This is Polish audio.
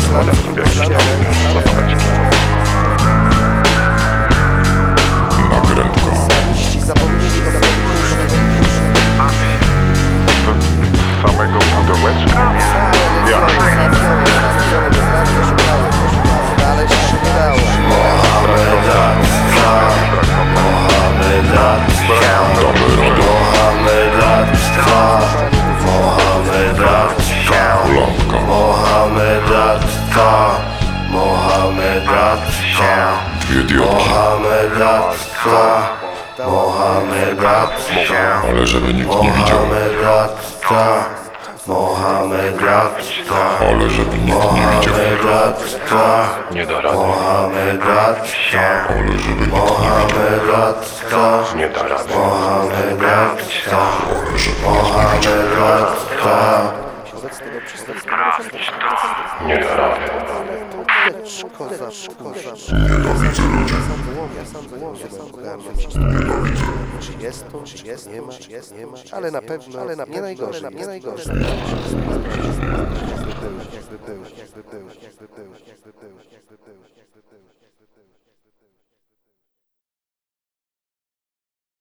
Samego pudełeczka? Ale żeby nikt nie widział. Ale żeby nikt nie widział. Nie da rady. Ale żeby nikt nie widział. Nie da rady. Ale żeby nikt nie widział. Nie da rady. Nienawidzę ludzi. Nienawidzę. Czy jest to, czy jest, nie ma, ale na pewno, nie najgorzej, jakby był.